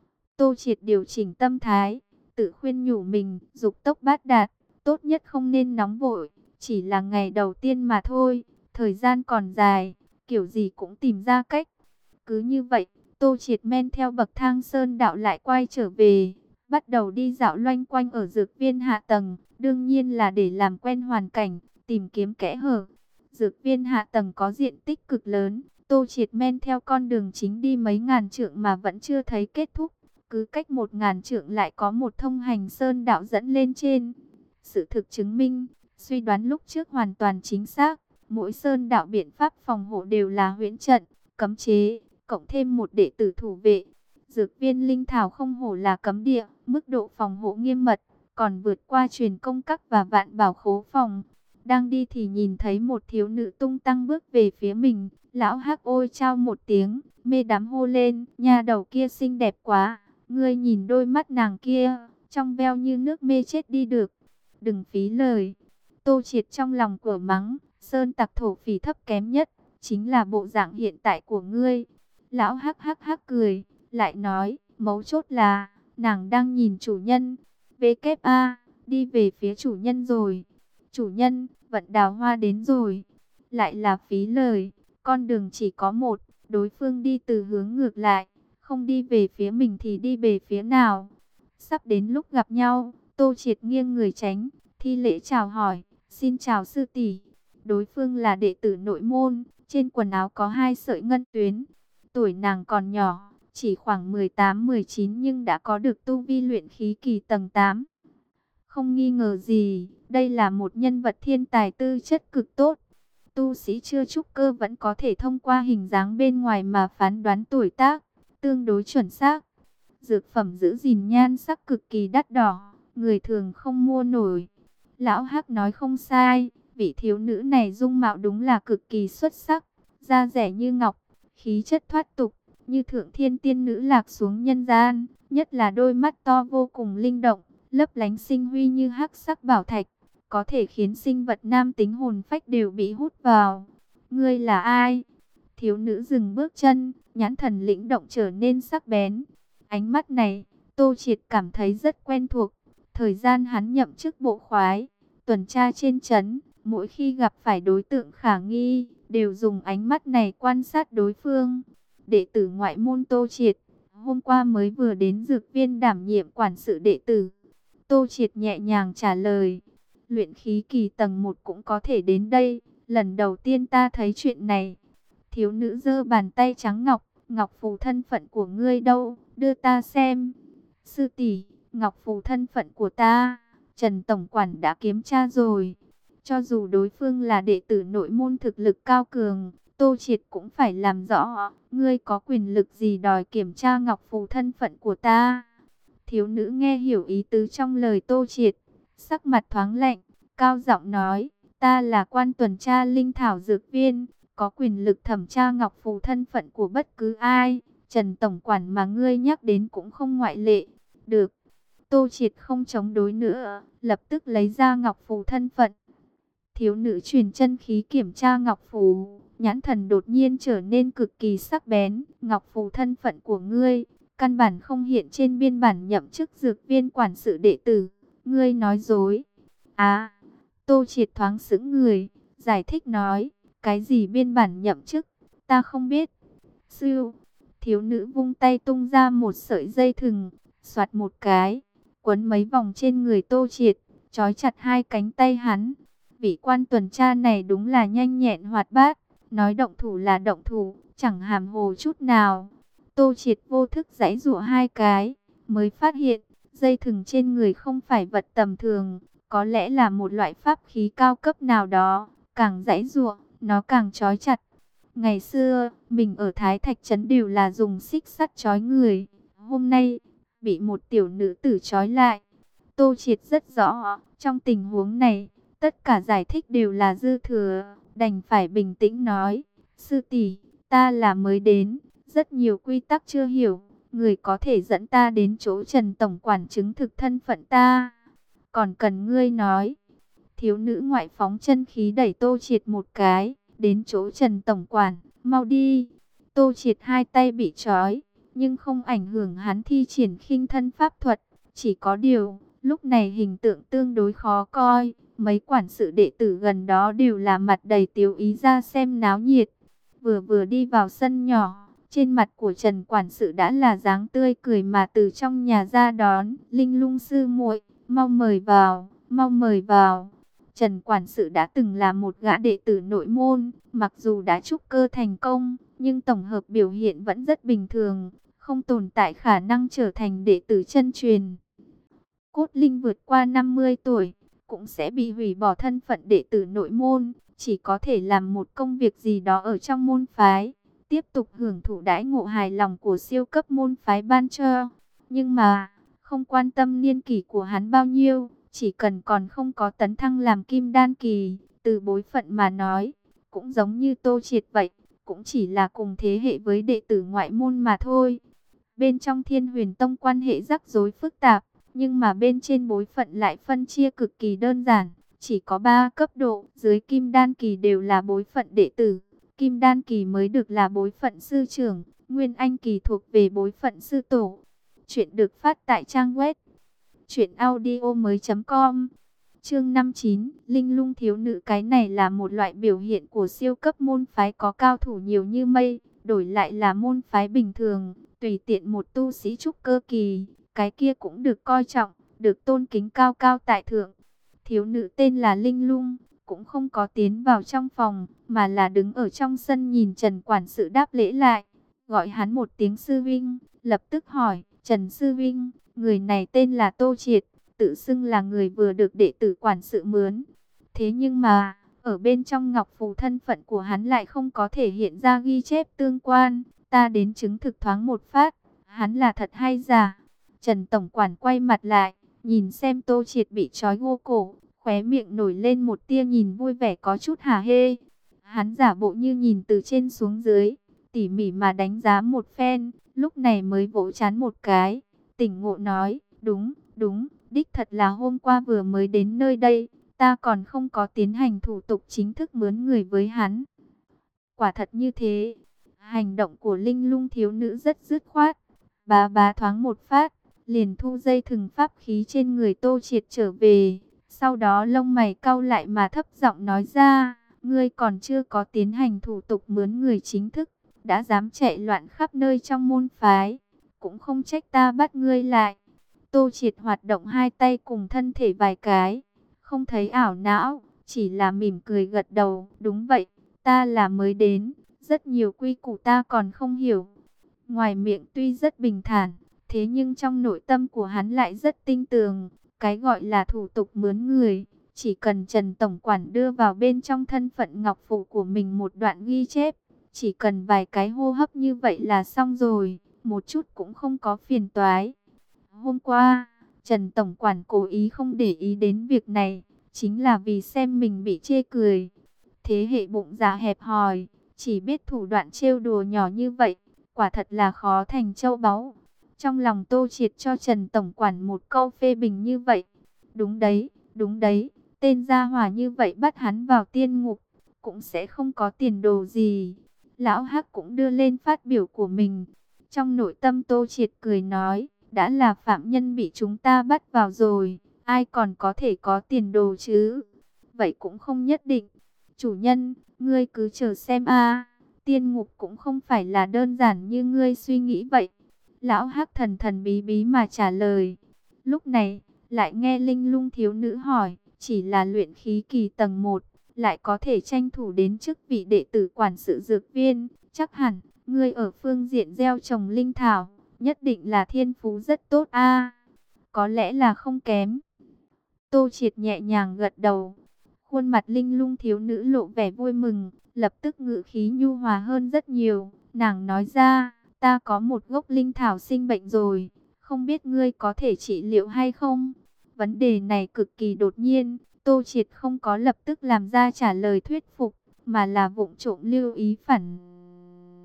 Tô Triệt điều chỉnh tâm thái, tự khuyên nhủ mình, dục tốc bát đạt, tốt nhất không nên nóng vội, chỉ là ngày đầu tiên mà thôi, thời gian còn dài, kiểu gì cũng tìm ra cách. Cứ như vậy, Tô Triệt men theo bậc thang sơn đạo lại quay trở về, bắt đầu đi dạo loanh quanh ở dược viên hạ tầng, đương nhiên là để làm quen hoàn cảnh, tìm kiếm kẽ hở. Dược viên hạ tầng có diện tích cực lớn, Tô Triệt men theo con đường chính đi mấy ngàn trượng mà vẫn chưa thấy kết thúc. Cứ cách một ngàn trượng lại có một thông hành sơn đạo dẫn lên trên. Sự thực chứng minh, suy đoán lúc trước hoàn toàn chính xác. Mỗi sơn đạo biện pháp phòng hộ đều là huyễn trận, cấm chế, cộng thêm một đệ tử thủ vệ. Dược viên linh thảo không hổ là cấm địa, mức độ phòng hộ nghiêm mật, còn vượt qua truyền công các và vạn bảo khố phòng. Đang đi thì nhìn thấy một thiếu nữ tung tăng bước về phía mình. Lão Hắc ôi chao một tiếng, mê đắm hô lên, nha đầu kia xinh đẹp quá. Ngươi nhìn đôi mắt nàng kia, trong veo như nước mê chết đi được. Đừng phí lời. Tô Triệt trong lòng của mắng, sơn tặc thổ phỉ thấp kém nhất, chính là bộ dạng hiện tại của ngươi. Lão Hắc hắc hắc cười, lại nói, mấu chốt là, nàng đang nhìn chủ nhân. vê kép a, đi về phía chủ nhân rồi. Chủ nhân, vận đào hoa đến rồi. Lại là phí lời, con đường chỉ có một, đối phương đi từ hướng ngược lại. Không đi về phía mình thì đi về phía nào? Sắp đến lúc gặp nhau, Tô Triệt nghiêng người tránh, thi lễ chào hỏi, xin chào sư tỷ. Đối phương là đệ tử nội môn, trên quần áo có hai sợi ngân tuyến. Tuổi nàng còn nhỏ, chỉ khoảng mười tám mười chín nhưng đã có được tu vi luyện khí kỳ tầng tám. Không nghi ngờ gì, đây là một nhân vật thiên tài tư chất cực tốt. Tu sĩ chưa trúc cơ vẫn có thể thông qua hình dáng bên ngoài mà phán đoán tuổi tác, tương đối chuẩn xác. Dược phẩm giữ gìn nhan sắc cực kỳ đắt đỏ, người thường không mua nổi. Lão Hắc nói không sai, vị thiếu nữ này dung mạo đúng là cực kỳ xuất sắc, da rẻ như ngọc, khí chất thoát tục, như thượng thiên tiên nữ lạc xuống nhân gian, nhất là đôi mắt to vô cùng linh động, lấp lánh sinh huy như hắc sắc bảo thạch, có thể khiến sinh vật nam tính hồn phách đều bị hút vào. Ngươi là ai? Thiếu nữ dừng bước chân, nhãn thần lĩnh động trở nên sắc bén. Ánh mắt này, Tô Triệt cảm thấy rất quen thuộc. Thời gian hắn nhậm chức bộ khoái, tuần tra trên trấn, mỗi khi gặp phải đối tượng khả nghi, đều dùng ánh mắt này quan sát đối phương. Đệ tử ngoại môn Tô Triệt, hôm qua mới vừa đến dược viên đảm nhiệm quản sự đệ tử. Tô Triệt nhẹ nhàng trả lời, luyện khí kỳ tầng một cũng có thể đến đây, lần đầu tiên ta thấy chuyện này. Thiếu nữ giơ bàn tay trắng ngọc, ngọc phù thân phận của ngươi đâu, đưa ta xem. Sư tỷ, ngọc phù thân phận của ta, Trần Tổng Quản đã kiểm tra rồi. Cho dù đối phương là đệ tử nội môn thực lực cao cường, Tô Triệt cũng phải làm rõ, ngươi có quyền lực gì đòi kiểm tra ngọc phù thân phận của ta. Thiếu nữ nghe hiểu ý tứ trong lời Tô Triệt, sắc mặt thoáng lạnh, cao giọng nói, ta là quan tuần tra linh thảo dược viên, có quyền lực thẩm tra ngọc phù thân phận của bất cứ ai. Trần Tổng Quản mà ngươi nhắc đến cũng không ngoại lệ. Được. Tô Triệt không chống đối nữa, lập tức lấy ra ngọc phù thân phận. Thiếu nữ truyền chân khí kiểm tra ngọc phù, nhãn thần đột nhiên trở nên cực kỳ sắc bén. Ngọc phù thân phận của ngươi, căn bản không hiện trên biên bản nhậm chức dược viên quản sự đệ tử. Ngươi nói dối. À, Tô Triệt thoáng sững người, giải thích nói, cái gì biên bản nhậm chức, ta không biết. Sư, thiếu nữ vung tay tung ra một sợi dây thừng, xoạt một cái, quấn mấy vòng trên người Tô Triệt, trói chặt hai cánh tay hắn. Vị quan tuần tra này đúng là nhanh nhẹn hoạt bát, nói động thủ là động thủ, chẳng hàm hồ chút nào. Tô Triệt vô thức giãy giụa hai cái, mới phát hiện, dây thừng trên người không phải vật tầm thường, có lẽ là một loại pháp khí cao cấp nào đó, càng giãy giụa, nó càng trói chặt. Ngày xưa, mình ở Thái Thạch Trấn đều là dùng xích sắt trói người, hôm nay, bị một tiểu nữ tử trói lại. Tô Triệt rất rõ, trong tình huống này, tất cả giải thích đều là dư thừa, đành phải bình tĩnh nói, sư tỷ, ta là mới đến, rất nhiều quy tắc chưa hiểu, người có thể dẫn ta đến chỗ Trần Tổng Quản chứng thực thân phận ta. còn cần ngươi nói. Thiếu nữ ngoại phóng chân khí đẩy Tô Triệt một cái, đến chỗ Trần tổng quản, mau đi. Tô Triệt hai tay bị trói, nhưng không ảnh hưởng hắn thi triển khinh thân pháp thuật. Chỉ có điều, lúc này hình tượng tương đối khó coi. Mấy quản sự đệ tử gần đó đều là mặt đầy tiếu ý ra xem náo nhiệt. Vừa vừa đi vào sân nhỏ, trên mặt của Trần quản sự đã là dáng tươi cười mà từ trong nhà ra đón. Linh Lung sư muội, mau mời vào, mau mời vào. Trần quản sự đã từng là một gã đệ tử nội môn, mặc dù đã trúc cơ thành công, nhưng tổng hợp biểu hiện vẫn rất bình thường, không tồn tại khả năng trở thành đệ tử chân truyền. Cốt Linh vượt qua năm mươi tuổi, cũng sẽ bị hủy bỏ thân phận đệ tử nội môn, chỉ có thể làm một công việc gì đó ở trong môn phái, tiếp tục hưởng thụ đãi ngộ hài lòng của siêu cấp môn phái ban cho. Nhưng mà, không quan tâm niên kỷ của hắn bao nhiêu, chỉ cần còn không có tấn thăng làm kim đan kỳ, từ bối phận mà nói, cũng giống như Tô Triệt vậy, cũng chỉ là cùng thế hệ với đệ tử ngoại môn mà thôi. Bên trong Thiên Huyền Tông quan hệ rắc rối phức tạp, nhưng mà bên trên bối phận lại phân chia cực kỳ đơn giản, chỉ có ba cấp độ, dưới kim đan kỳ đều là bối phận đệ tử, kim đan kỳ mới được là bối phận sư trưởng, nguyên anh kỳ thuộc về bối phận sư tổ. Chuyện được phát tại trang web truyện audio mới chấm com. Chương năm mươi chín, Linh Lung thiếu nữ, cái này là một loại biểu hiện của siêu cấp môn phái có cao thủ nhiều như mây, đổi lại là môn phái bình thường, tùy tiện một tu sĩ trúc cơ kỳ, cái kia cũng được coi trọng, được tôn kính cao cao tại thượng. Thiếu nữ tên là Linh Lung, cũng không có tiến vào trong phòng, mà là đứng ở trong sân nhìn Trần quản sự đáp lễ lại, gọi hắn một tiếng sư vinh, lập tức hỏi, Trần sư vinh, người này tên là Tô Triệt, tự xưng là người vừa được đệ tử quản sự mướn. Thế nhưng mà, ở bên trong ngọc phù thân phận của hắn lại không có thể hiện ra ghi chép tương quan, ta đến chứng thực thoáng một phát, hắn là thật hay giả. Trần tổng quản quay mặt lại, nhìn xem Tô Triệt bị trói gô cổ, khóe miệng nổi lên một tia nhìn vui vẻ có chút hả hê. Hắn giả bộ như nhìn từ trên xuống dưới, tỉ mỉ mà đánh giá một phen, lúc này mới vỗ chán một cái, tỉnh ngộ nói, đúng, đúng, đích thật là hôm qua vừa mới đến nơi đây, ta còn không có tiến hành thủ tục chính thức mướn người với hắn. Quả thật như thế, hành động của Linh Lung thiếu nữ rất dứt khoát, bá bá thoáng một phát, liền thu dây thừng pháp khí trên người Tô Triệt trở về, sau đó lông mày cau lại mà thấp giọng nói ra, ngươi còn chưa có tiến hành thủ tục mướn người chính thức, đã dám chạy loạn khắp nơi trong môn phái, cũng không trách ta bắt ngươi lại. Tô Triệt hoạt động hai tay cùng thân thể vài cái, không thấy ảo não, chỉ là mỉm cười gật đầu, đúng vậy, ta là mới đến, rất nhiều quy củ ta còn không hiểu. Ngoài miệng tuy rất bình thản, thế nhưng trong nội tâm của hắn lại rất tinh tường, cái gọi là thủ tục mướn người, chỉ cần Trần tổng quản đưa vào bên trong thân phận ngọc phủ của mình một đoạn ghi chép, chỉ cần vài cái hô hấp như vậy là xong rồi, một chút cũng không có phiền toái. Hôm qua, Trần tổng quản cố ý không để ý đến việc này, chính là vì xem mình bị chê cười. Thế hệ bụng dạ hẹp hòi, chỉ biết thủ đoạn trêu đùa nhỏ như vậy, quả thật là khó thành châu báu. Trong lòng Tô Triệt cho Trần tổng quản một câu phê bình như vậy. Đúng đấy, đúng đấy, tên gia hỏa như vậy bắt hắn vào tiên ngục, cũng sẽ không có tiền đồ gì. Lão Hắc cũng đưa lên phát biểu của mình. Trong nội tâm Tô Triệt cười nói, đã là phạm nhân bị chúng ta bắt vào rồi, ai còn có thể có tiền đồ chứ? Vậy cũng không nhất định. Chủ nhân, ngươi cứ chờ xem a, tiên ngục cũng không phải là đơn giản như ngươi suy nghĩ vậy. Lão Hắc thần thần bí bí mà trả lời. Lúc này, lại nghe Linh Lung thiếu nữ hỏi, chỉ là luyện khí kỳ tầng một, lại có thể tranh thủ đến chức vị đệ tử quản sự dược viên, chắc hẳn, ngươi ở phương diện gieo trồng linh thảo, nhất định là thiên phú rất tốt a. Có lẽ là không kém. Tô Triệt nhẹ nhàng gật đầu. Khuôn mặt Linh Lung thiếu nữ lộ vẻ vui mừng, lập tức ngữ khí nhu hòa hơn rất nhiều. Nàng nói ra, ta có một gốc linh thảo sinh bệnh rồi, không biết ngươi có thể trị liệu hay không? Vấn đề này cực kỳ đột nhiên, Tô Triệt không có lập tức làm ra trả lời thuyết phục, mà là vụng trộm lưu ý phản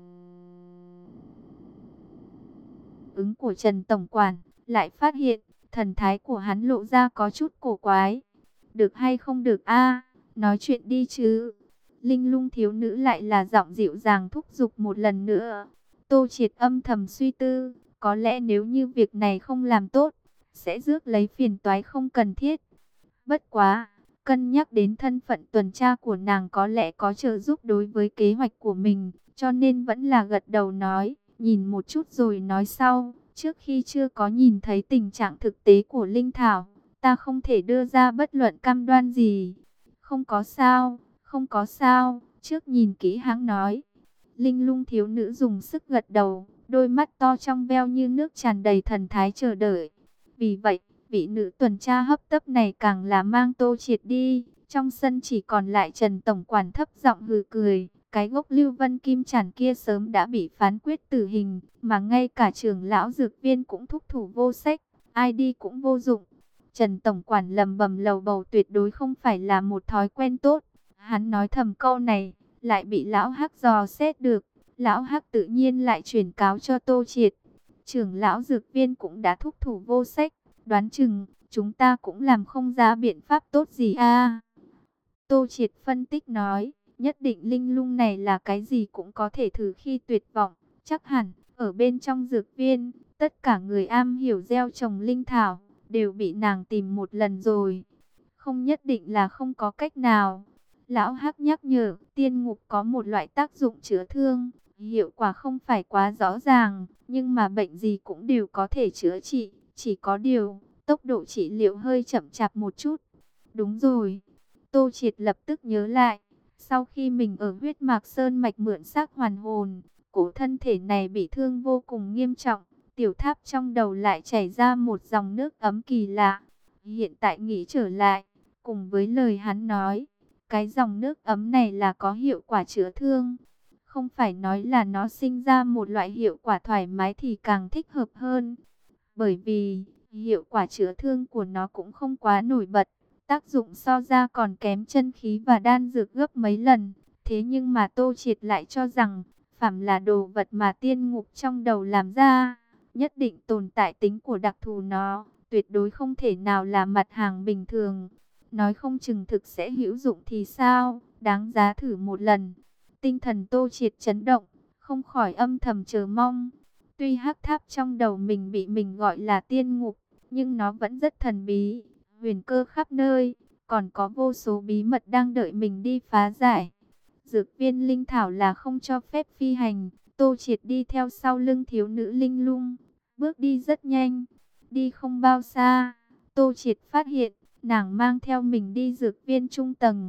ứng của Trần tổng quản, lại phát hiện Thần thái của hắn lộ ra có chút cổ quái. Được hay không được a? Nói chuyện đi chứ. Linh lung thiếu nữ lại là giọng dịu dàng thúc giục một lần nữa. Tô Triệt âm thầm suy tư, có lẽ nếu như việc này không làm tốt, sẽ rước lấy phiền toái không cần thiết. Bất quá, cân nhắc đến thân phận tuần tra của nàng có lẽ có trợ giúp đối với kế hoạch của mình, cho nên vẫn là gật đầu nói, nhìn một chút rồi nói sau. Trước khi chưa có nhìn thấy tình trạng thực tế của Linh Thảo, ta không thể đưa ra bất luận cam đoan gì. Không có sao, không có sao, trước nhìn kỹ hãng nói. Linh lung thiếu nữ dùng sức gật đầu, đôi mắt to trong veo như nước tràn đầy thần thái chờ đợi. Vì vậy, vị nữ tuần tra hấp tấp này càng là mang Tô Triệt đi. Trong sân chỉ còn lại Trần Tổng Quản thấp giọng hừ cười. Cái gốc Lưu Vân Kim Chản kia sớm đã bị phán quyết tử hình, mà ngay cả trưởng lão dược viên cũng thúc thủ vô sách, ai đi cũng vô dụng. Trần Tổng Quản lầm bầm lầu bầu tuyệt đối không phải là một thói quen tốt. Hắn nói thầm câu này, lại bị lão Hắc dò xét được. Lão Hắc tự nhiên lại chuyển cáo cho Tô Triệt. Trưởng lão dược viên cũng đã thúc thủ vô sách, đoán chừng chúng ta cũng làm không ra biện pháp tốt gì a. Tô Triệt phân tích nói, nhất định linh lung này là cái gì cũng có thể thử khi tuyệt vọng. Chắc hẳn, ở bên trong dược viên, tất cả người am hiểu gieo trồng linh thảo, đều bị nàng tìm một lần rồi. Không nhất định là không có cách nào. Lão Hắc nhắc nhở, tiên ngục có một loại tác dụng chữa thương, hiệu quả không phải quá rõ ràng, nhưng mà bệnh gì cũng đều có thể chữa trị. Chỉ có điều, tốc độ trị liệu hơi chậm chạp một chút. Đúng rồi. Tô Triệt lập tức nhớ lại, sau khi mình ở huyết mạc sơn mạch mượn xác hoàn hồn, cổ thân thể này bị thương vô cùng nghiêm trọng, tiểu tháp trong đầu lại chảy ra một dòng nước ấm kỳ lạ. Hiện tại nghĩ trở lại, cùng với lời hắn nói, cái dòng nước ấm này là có hiệu quả chữa thương. Không phải nói là nó sinh ra một loại hiệu quả thoải mái thì càng thích hợp hơn. Bởi vì, hiệu quả chữa thương của nó cũng không quá nổi bật. Tác dụng so ra còn kém chân khí và đan dược gấp mấy lần. Thế nhưng mà Tô Triệt lại cho rằng, phàm là đồ vật mà tiên ngục trong đầu làm ra, nhất định tồn tại tính của đặc thù nó, tuyệt đối không thể nào là mặt hàng bình thường. Nói không chừng thực sẽ hữu dụng thì sao, đáng giá thử một lần. Tinh thần Tô Triệt chấn động, không khỏi âm thầm chờ mong. Tuy hắc tháp trong đầu mình bị mình gọi là tiên ngục, nhưng nó vẫn rất thần bí, huyền cơ khắp nơi, còn có vô số bí mật đang đợi mình đi phá giải. Dược viên linh thảo là không cho phép phi hành, Tô Triệt đi theo sau lưng thiếu nữ linh lung, bước đi rất nhanh, đi không bao xa, Tô Triệt phát hiện, nàng mang theo mình đi dược viên trung tầng.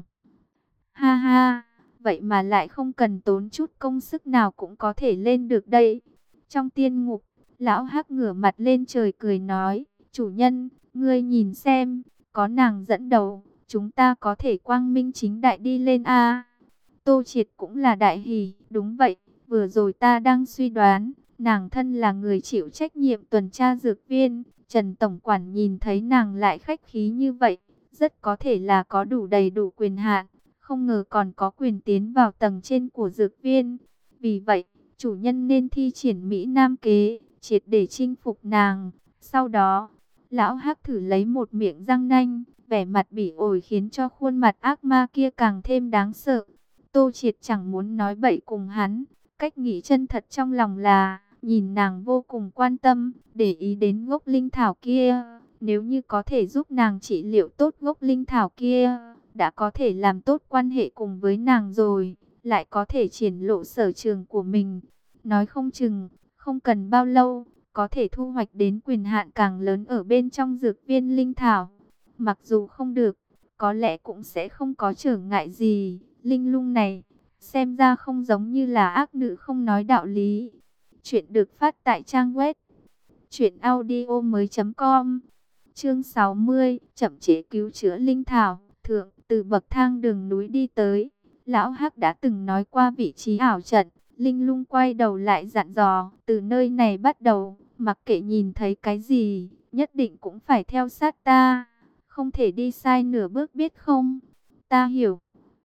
Ha ha, vậy mà lại không cần tốn chút công sức nào cũng có thể lên được đây. Trong tiên ngục, lão Hắc ngửa mặt lên trời cười nói, chủ nhân, ngươi nhìn xem, có nàng dẫn đầu, chúng ta có thể quang minh chính đại đi lên a. Tô Triệt cũng là đại hỉ, đúng vậy, vừa rồi ta đang suy đoán, nàng thân là người chịu trách nhiệm tuần tra dược viên, Trần Tổng Quản nhìn thấy nàng lại khách khí như vậy, rất có thể là có đủ đầy đủ quyền hạn, không ngờ còn có quyền tiến vào tầng trên của dược viên. Vì vậy, chủ nhân nên thi triển Mỹ Nam kế, triệt để chinh phục nàng. Sau đó, lão Hắc thử lấy một miệng răng nanh, vẻ mặt bỉ ổi khiến cho khuôn mặt ác ma kia càng thêm đáng sợ. Tô Triệt chẳng muốn nói bậy cùng hắn, cách nghĩ chân thật trong lòng là, nhìn nàng vô cùng quan tâm, để ý đến gốc linh thảo kia. Nếu như có thể giúp nàng trị liệu tốt gốc linh thảo kia, đã có thể làm tốt quan hệ cùng với nàng rồi, lại có thể triển lộ sở trường của mình. Nói không chừng, không cần bao lâu, có thể thu hoạch đến quyền hạn càng lớn ở bên trong dược viên linh thảo. Mặc dù không được, có lẽ cũng sẽ không có trở ngại gì. Linh lung này, xem ra không giống như là ác nữ không nói đạo lý. Chuyện được phát tại trang web truyện audio mới chấm com. Chương sáu mươi, chậm chế cứu chữa linh thảo. Thượng, từ bậc thang đường núi đi tới, lão Hắc đã từng nói qua vị trí ảo trận. Linh lung quay đầu lại dặn dò, từ nơi này bắt đầu, mặc kệ nhìn thấy cái gì, nhất định cũng phải theo sát ta, không thể đi sai nửa bước biết không? Ta hiểu.